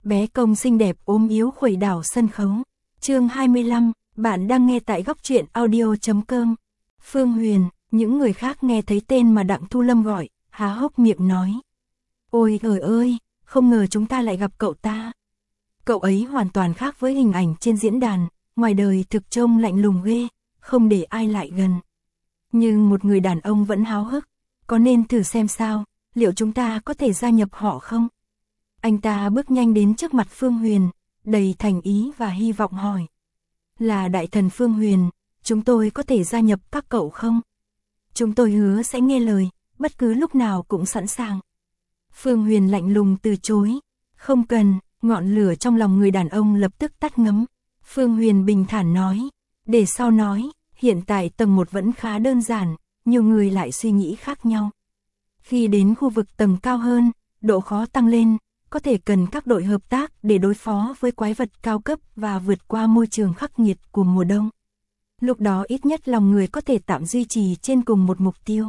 bé công xinh đẹp ốm yếu khuẩy đảo sân khấu. Chương 25, bạn đang nghe tại góc truyện audio.com. Phương Huyền, những người khác nghe thấy tên mà Đặng Thu Lâm gọi, há hốc miệng nói. Ôi trời ơi, không ngờ chúng ta lại gặp cậu ta. Cậu ấy hoàn toàn khác với hình ảnh trên diễn đàn, ngoài đời thực trông lạnh lùng ghê, không để ai lại gần. Nhưng một người đàn ông vẫn háo hức, có nên thử xem sao, liệu chúng ta có thể gia nhập họ không? Anh ta bước nhanh đến trước mặt Phương Huyền, đầy thành ý và hy vọng hỏi. Là đại thần Phương Huyền, chúng tôi có thể gia nhập các cậu không? Chúng tôi hứa sẽ nghe lời, bất cứ lúc nào cũng sẵn sàng. Phương Huyền lạnh lùng từ chối. Không cần, ngọn lửa trong lòng người đàn ông lập tức tắt ngấm. Phương Huyền bình thản nói. Để sau nói, hiện tại tầng 1 vẫn khá đơn giản, nhiều người lại suy nghĩ khác nhau. Khi đến khu vực tầng cao hơn, độ khó tăng lên, có thể cần các đội hợp tác để đối phó với quái vật cao cấp và vượt qua môi trường khắc nghiệt của mùa đông. Lúc đó ít nhất lòng người có thể tạm duy trì trên cùng một mục tiêu.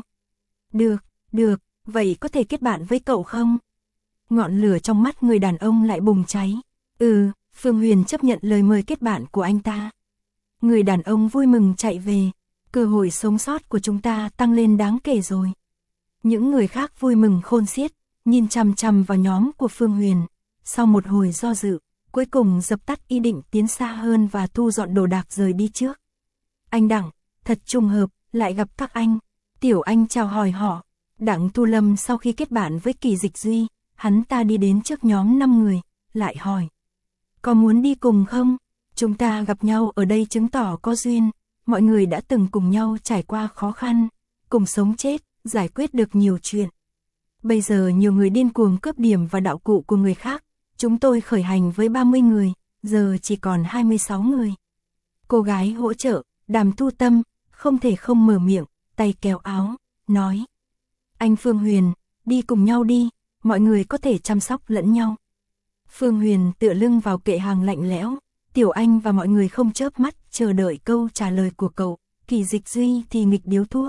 Được, vậy có thể kết bạn với cậu không? Ngọn lửa trong mắt người đàn ông lại bùng cháy. Phương Huyền chấp nhận lời mời kết bạn của anh ta. Người đàn ông vui mừng chạy về, cơ hội sống sót của chúng ta tăng lên đáng kể rồi. Những người khác vui mừng khôn xiết, nhìn chằm chằm vào nhóm của Phương Huyền. Sau một hồi do dự, cuối cùng dập tắt ý định tiến xa hơn và thu dọn đồ đạc rời đi trước. Anh Đặng, thật trùng hợp, lại gặp các anh. Tiểu Anh chào hỏi họ. Đặng Thu Lâm sau khi kết bạn với Kỳ Dịch Duy, hắn ta đi đến trước nhóm 5 người, lại hỏi. Có muốn đi cùng không? Chúng ta gặp nhau ở đây chứng tỏ có duyên, mọi người đã từng cùng nhau trải qua khó khăn, cùng sống chết, giải quyết được nhiều chuyện. Bây giờ nhiều người điên cuồng cướp điểm và đạo cụ của người khác, chúng tôi khởi hành với 30 người, giờ chỉ còn 26 người. Cô gái hỗ trợ, Đàm Thu Tâm, không thể không mở miệng, tay kéo áo, nói. Anh Phương Huyền, đi cùng nhau đi, mọi người có thể chăm sóc lẫn nhau. Phương Huyền tựa lưng vào kệ hàng lạnh lẽo, Tiểu Anh và mọi người không chớp mắt chờ đợi câu trả lời của cậu, Kỳ Dịch Duy thì nghịch điếu thuốc.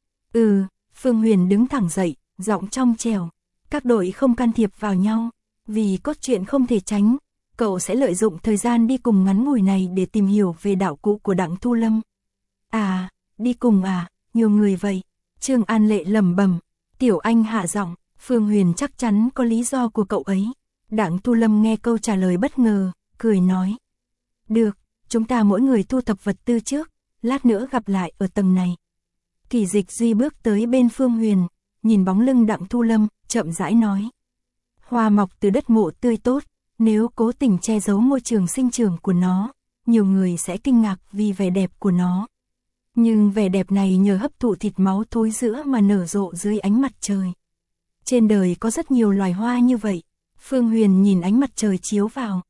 Phương Huyền đứng thẳng dậy, giọng trong trẻo, các đội không can thiệp vào nhau, vì cốt truyện không thể tránh, cậu sẽ lợi dụng thời gian đi cùng ngắn ngủi này để tìm hiểu về đạo cụ của Đặng Thu Lâm. À, đi cùng à, nhiều người vậy. Trương An Lệ lẩm bẩm. Tiểu Anh hạ giọng, Phương Huyền chắc chắn có lý do của cậu ấy. Đặng Thu Lâm nghe câu trả lời bất ngờ, cười nói. Được, chúng ta mỗi người thu thập vật tư trước, lát nữa gặp lại ở tầng này. Kỳ Dịch Duy bước tới bên Phương Huyền, nhìn bóng lưng Đặng Thu Lâm, chậm rãi nói. Hoa mọc từ đất mộ tươi tốt, nếu cố tình che giấu môi trường sinh trưởng của nó, nhiều người sẽ kinh ngạc vì vẻ đẹp của nó. Nhưng vẻ đẹp này nhờ hấp thụ thịt máu thối rữa mà nở rộ dưới ánh mặt trời. Trên đời có rất nhiều loài hoa như vậy. Phương Huyền nhìn ánh mặt trời chiếu vào.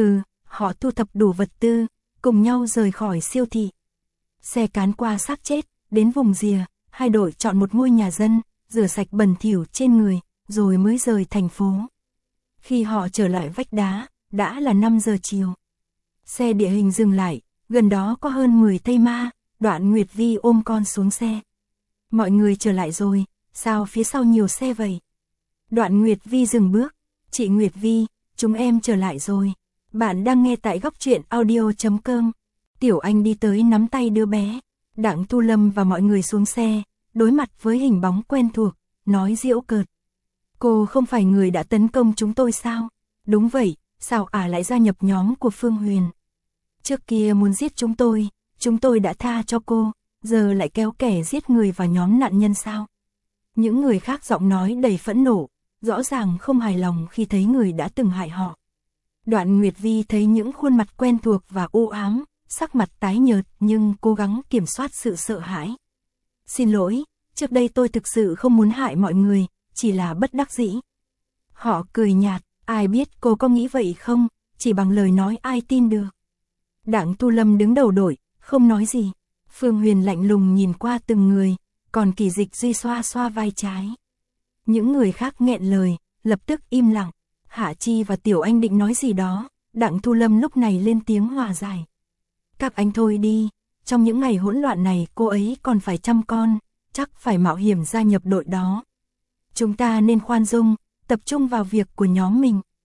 Họ thu thập đủ vật tư, cùng nhau rời khỏi siêu thị. Xe cán qua xác chết, đến vùng rìa, hai đội chọn một ngôi nhà dân, rửa sạch bẩn thỉu trên người, rồi mới rời thành phố. Khi họ trở lại vách đá, đã là 5 giờ chiều. Xe địa hình dừng lại, gần đó có hơn 10 thây ma, Đoạn Nguyệt Vi ôm con xuống xe. Mọi người trở lại rồi, sao phía sau nhiều xe vậy? Đoạn Nguyệt Vi dừng bước. Chị Nguyệt Vi, chúng em trở lại rồi. Bạn đang nghe tại góc truyện audio.com. Tiểu Anh đi tới nắm tay đứa bé. Đặng Thu Lâm và mọi người xuống xe, đối mặt với hình bóng quen thuộc, nói giễu cợt. Cô không phải người đã tấn công chúng tôi sao? Đúng vậy, sao lại gia nhập nhóm của Phương Huyền? Trước kia muốn giết chúng tôi đã tha cho cô, giờ lại kéo kẻ giết người vào nhóm nạn nhân sao? Những người khác giọng nói đầy phẫn nộ, rõ ràng không hài lòng khi thấy người đã từng hại họ. Đoạn Nguyệt Vi thấy những khuôn mặt quen thuộc và u ám, sắc mặt tái nhợt nhưng cố gắng kiểm soát sự sợ hãi. Xin lỗi, trước đây tôi thực sự không muốn hại mọi người, chỉ là bất đắc dĩ. Họ cười nhạt, ai biết cô có nghĩ vậy không, chỉ bằng lời nói ai tin được. Đặng Thu Lâm đứng đầu đội, không nói gì. Phương Huyền lạnh lùng nhìn qua từng người, còn Kỳ Dịch Duy xoa xoa vai trái. Những người khác nghẹn lời, lập tức im lặng. Hạ Chi và Tiểu Anh định nói gì đó, Đặng Thu Lâm lúc này lên tiếng hòa giải. Các anh thôi đi, trong những ngày hỗn loạn này cô ấy còn phải chăm con, chắc phải mạo hiểm gia nhập đội đó. Chúng ta nên khoan dung, tập trung vào việc của nhóm mình.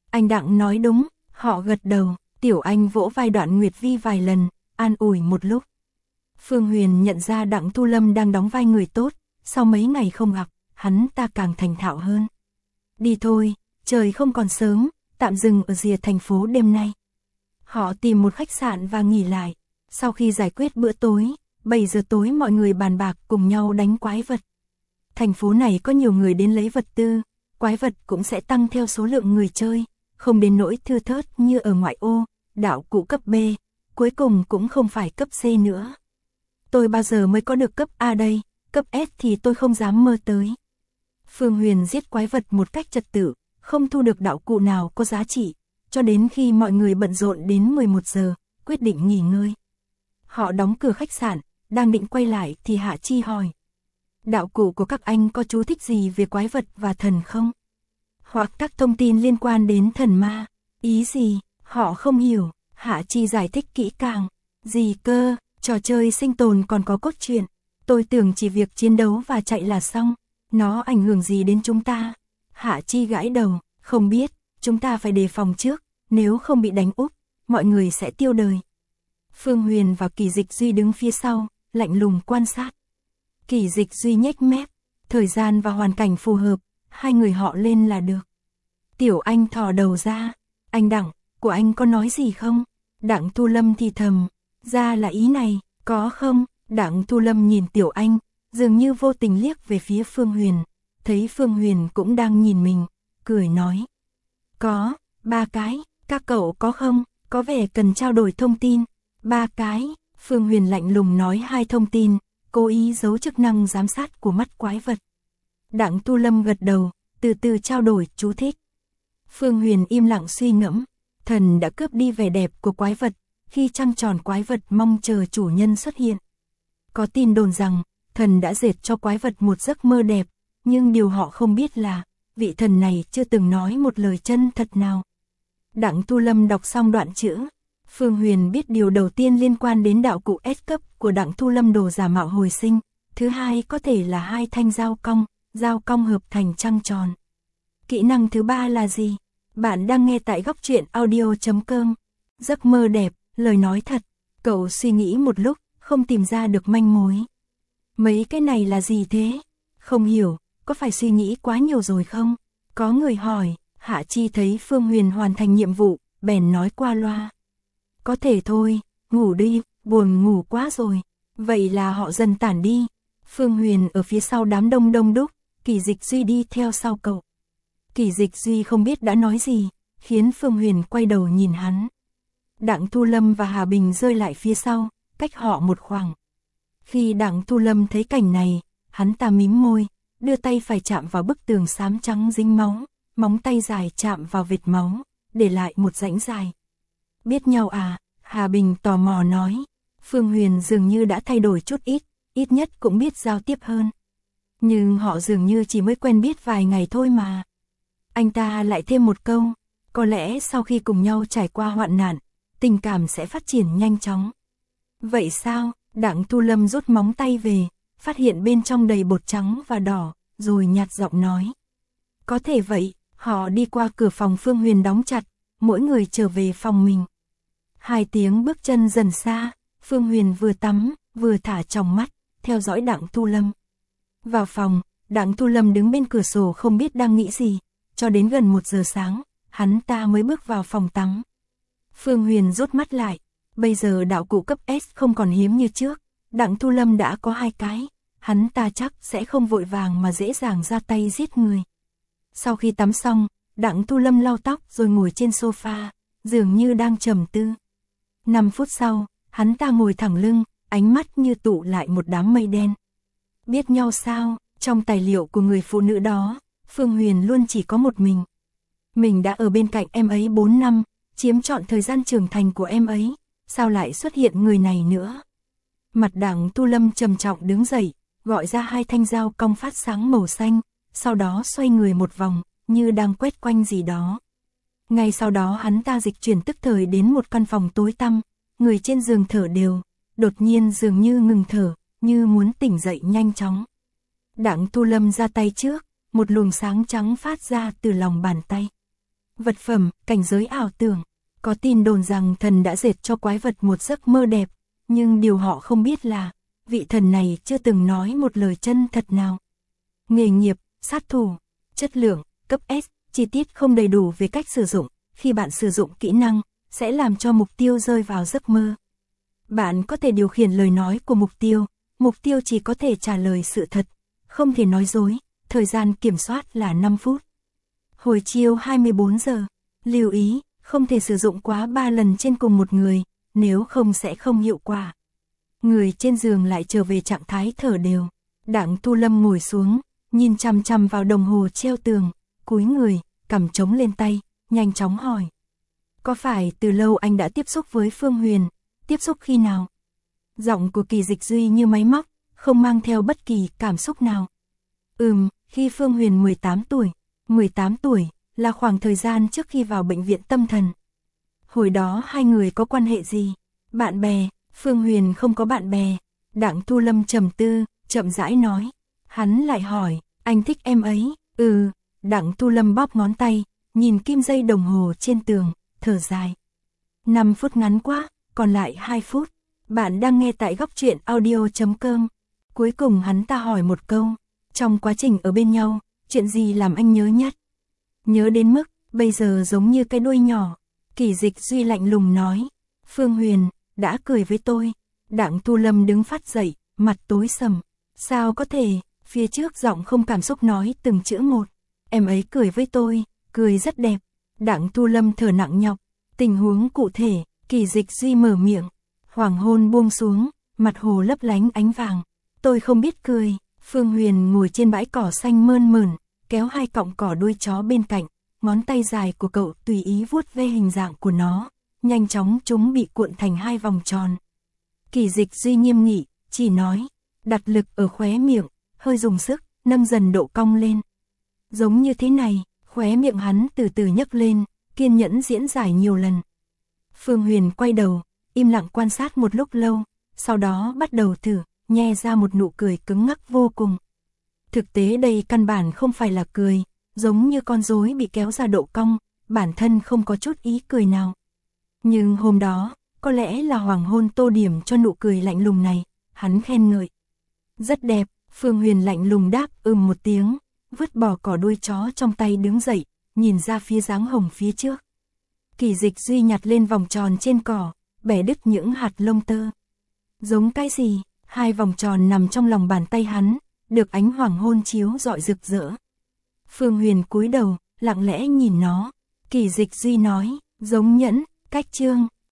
Anh Đặng nói đúng, họ gật đầu, Tiểu Anh vỗ vai Đoạn Nguyệt Vi vài lần, an ủi một lúc. Phương Huyền nhận ra Đặng Thu Lâm đang đóng vai người tốt, sau mấy ngày không gặp, hắn ta càng thành thạo hơn. Đi thôi, trời không còn sớm, tạm dừng ở rìa thành phố đêm nay. Họ tìm một khách sạn và nghỉ lại. Sau khi giải quyết bữa tối, 7 giờ tối mọi người bàn bạc cùng nhau đánh quái vật. Thành phố này có nhiều người đến lấy vật tư, quái vật cũng sẽ tăng theo số lượng người chơi, không đến nỗi thưa thớt như ở ngoại ô, đạo cụ cấp B, cuối cùng cũng không phải cấp C nữa. Tôi bao giờ mới có được cấp A đây, cấp S thì tôi không dám mơ tới. Phương Huyền giết quái vật một cách trật tự, không thu được đạo cụ nào có giá trị, cho đến khi mọi người bận rộn đến 11 giờ, quyết định nghỉ ngơi. Họ đóng cửa khách sạn, đang định quay lại thì Hạ Chi hỏi. Đạo cụ của các anh có chú thích gì về quái vật và thần không? Hoặc các thông tin liên quan đến thần ma? Ý gì? Họ không hiểu. Hạ Chi giải thích kỹ càng. Gì cơ, trò chơi sinh tồn còn có cốt truyện. Tôi tưởng chỉ việc chiến đấu và chạy là xong. Nó ảnh hưởng gì đến chúng ta? Hạ Chi gãi đầu, không biết, chúng ta phải đề phòng trước, nếu không bị đánh úp, mọi người sẽ tiêu đời. Phương Huyền và Kỳ Dịch Duy đứng phía sau, lạnh lùng quan sát. Kỳ Dịch Duy nhếch mép, thời gian và hoàn cảnh phù hợp, hai người họ lên là được. Tiểu Anh thò đầu ra, anh Đặng, của anh có nói gì không? Đặng Thu Lâm thì thầm, ra là ý này, có không? Đặng Thu Lâm nhìn Tiểu Anh, dường như vô tình liếc về phía Phương Huyền, thấy Phương Huyền cũng đang nhìn mình, cười nói. Có, 3 cái, các cậu có không? Có vẻ cần trao đổi thông tin. 3 cái, Phương Huyền lạnh lùng nói 2 thông tin, cố ý giấu chức năng giám sát của mắt quái vật. Đặng Tu Lâm gật đầu, từ từ trao đổi chú thích. Phương Huyền im lặng suy ngẫm, thần đã cướp đi vẻ đẹp của quái vật, khi trăng tròn quái vật mong chờ chủ nhân xuất hiện. Có tin đồn rằng, thần đã dệt cho quái vật một giấc mơ đẹp, nhưng điều họ không biết là, vị thần này chưa từng nói một lời chân thật nào. Đặng Tu Lâm đọc xong đoạn chữ, Phương Huyền biết điều đầu tiên liên quan đến đạo cụ S cấp của Đặng Tu Lâm đồ giả mạo hồi sinh, thứ hai có thể là 2 thanh dao cong hợp thành trăng tròn. Kỹ năng thứ 3 là gì? Bạn đang nghe tại góc truyện audio.com. Giấc mơ đẹp, lời nói thật. Cậu suy nghĩ một lúc, không tìm ra được manh mối. Mấy cái này là gì thế? Không hiểu, có phải suy nghĩ quá nhiều rồi không? Có người hỏi, Hạ Chi thấy Phương Huyền hoàn thành nhiệm vụ, bèn nói qua loa. Có thể thôi, ngủ đi, buồn ngủ quá rồi. Vậy là họ dần tản đi. Phương Huyền ở phía sau đám đông đông đúc, Kỳ Dịch Duy đi theo sau cậu. Kỳ Dịch Duy không biết đã nói gì, khiến Phương Huyền quay đầu nhìn hắn. Đặng Thu Lâm và Hà Bình rơi lại phía sau, cách họ một khoảng. Khi Đặng Thu Lâm thấy cảnh này, hắn ta mím môi, đưa tay phải chạm vào bức tường xám trắng dính máu, móng tay dài chạm vào vệt máu, để lại một rãnh dài. Biết nhau à? Hà Bình tò mò nói. Phương Huyền dường như đã thay đổi chút ít nhất cũng biết giao tiếp hơn. Nhưng họ dường như chỉ mới quen biết vài ngày thôi mà. Anh ta lại thêm một câu, có lẽ sau khi cùng nhau trải qua hoạn nạn, tình cảm sẽ phát triển nhanh chóng. Vậy sao? Đặng Thu Lâm rút móng tay về, phát hiện bên trong đầy bột trắng và đỏ, rồi nhạt giọng nói. Có thể vậy, họ đi qua cửa phòng Phương Huyền đóng chặt, mỗi người trở về phòng mình. 2 tiếng bước chân dần xa, Phương Huyền vừa tắm, vừa thả tròng mắt, theo dõi Đặng Thu Lâm. Vào phòng, Đặng Thu Lâm đứng bên cửa sổ không biết đang nghĩ gì, cho đến gần 1 giờ sáng, hắn ta mới bước vào phòng tắm. Phương Huyền rút mắt lại, bây giờ đạo cụ cấp S không còn hiếm như trước, Đặng Thu Lâm đã có 2 cái, hắn ta chắc sẽ không vội vàng mà dễ dàng ra tay giết người. Sau khi tắm xong, Đặng Thu Lâm lau tóc rồi ngồi trên sofa, dường như đang trầm tư. 5 phút sau, hắn ta ngồi thẳng lưng, ánh mắt như tụ lại một đám mây đen. Biết nhau sao? Trong tài liệu của người phụ nữ đó, Phương Huyền luôn chỉ có một mình. Mình đã ở bên cạnh em ấy 4 năm, chiếm trọn thời gian trưởng thành của em ấy, sao lại xuất hiện người này nữa? Mặt Đặng Thu Lâm trầm trọng đứng dậy, gọi ra 2 thanh dao cong phát sáng màu xanh, sau đó xoay người một vòng, như đang quét quanh gì đó. Ngay sau đó hắn ta dịch chuyển tức thời đến một căn phòng tối tăm, người trên giường thở đều, đột nhiên dường như ngừng thở, như muốn tỉnh dậy nhanh chóng. Đặng Thu Lâm ra tay trước, một luồng sáng trắng phát ra từ lòng bàn tay. vật phẩm, cảnh giới ảo tưởng. Có tin đồn rằng thần đã dệt cho quái vật một giấc mơ đẹp, nhưng điều họ không biết là, vị thần này chưa từng nói một lời chân thật nào. Nghề nghiệp, sát thủ, chất lượng, cấp S, chi tiết không đầy đủ về cách sử dụng, khi bạn sử dụng kỹ năng, sẽ làm cho mục tiêu rơi vào giấc mơ. Bạn có thể điều khiển lời nói của mục tiêu chỉ có thể trả lời sự thật, không thể nói dối, thời gian kiểm soát là 5 phút. Hồi chiều 24 giờ, lưu ý, không thể sử dụng quá 3 lần trên cùng một người, nếu không sẽ không hiệu quả. Người trên giường lại trở về trạng thái thở đều. Đặng Thu Lâm ngồi xuống, nhìn chằm chằm vào đồng hồ treo tường, cúi người, cằm chống lên tay, nhanh chóng hỏi. Có phải từ lâu anh đã tiếp xúc với Phương Huyền, tiếp xúc khi nào? Giọng của Kỳ Dịch Duy như máy móc, không mang theo bất kỳ cảm xúc nào. Khi Phương Huyền 18 tuổi. 18 tuổi là khoảng thời gian trước khi vào bệnh viện tâm thần. Hồi đó hai người có quan hệ gì? Bạn bè. Phương Huyền không có bạn bè. Đặng Thu Lâm trầm tư, chậm rãi nói. Hắn lại hỏi, anh thích em ấy? Đặng Thu Lâm bóp ngón tay, nhìn kim dây đồng hồ trên tường, thở dài. 5 phút ngắn quá, còn lại 2 phút. Bạn đang nghe tại góc truyện audio.com. Cuối cùng hắn ta hỏi một câu. Trong quá trình ở bên nhau, chuyện gì làm anh nhớ nhất? Nhớ đến mức, bây giờ giống như cái đuôi nhỏ. Kỳ Dịch Duy lạnh lùng nói. Phương Huyền, đã cười với tôi. Đặng Thu Lâm đứng phát dậy, mặt tối sầm. Sao có thể, phía trước giọng không cảm xúc nói từng chữ một. Em ấy cười với tôi, cười rất đẹp. Đặng Thu Lâm thở nặng nhọc. Tình huống cụ thể, Kỳ Dịch Duy mở miệng. Hoàng hôn buông xuống, mặt hồ lấp lánh ánh vàng. Tôi không biết cười. Phương Huyền ngồi trên bãi cỏ xanh mơn mởn, kéo hai cọng cỏ đuôi chó bên cạnh, ngón tay dài của cậu tùy ý vuốt ve hình dạng của nó, nhanh chóng chúng bị cuộn thành 2 vòng tròn. Kỳ Dịch Duy nghiêm nghị, chỉ nói, đặt lực ở khóe miệng, hơi dùng sức, nâng dần độ cong lên. Giống như thế này, khóe miệng hắn từ từ nhấc lên, kiên nhẫn diễn giải nhiều lần. Phương Huyền quay đầu, im lặng quan sát một lúc lâu, sau đó bắt đầu thử, nhe ra một nụ cười cứng ngắc vô cùng. Thực tế đây căn bản không phải là cười, giống như con rối bị kéo ra độ cong, bản thân không có chút ý cười nào. Nhưng hôm đó, có lẽ là hoàng hôn tô điểm cho nụ cười lạnh lùng này, hắn khen ngợi. Rất đẹp, Phương Huyền lạnh lùng đáp một tiếng, vứt bỏ cỏ đuôi chó trong tay đứng dậy, nhìn ra phía dáng hồng phía trước. Kỳ Dịch Duy nhặt lên vòng tròn trên cỏ, bẻ đứt những hạt lông tơ. Giống cái gì? 2 vòng tròn nằm trong lòng bàn tay hắn, được ánh hoàng hôn chiếu rọi rực rỡ. Phương Huyền cúi đầu, lặng lẽ nhìn nó. Kỳ Dịch Duy nói, giống nhẫn, cách chương.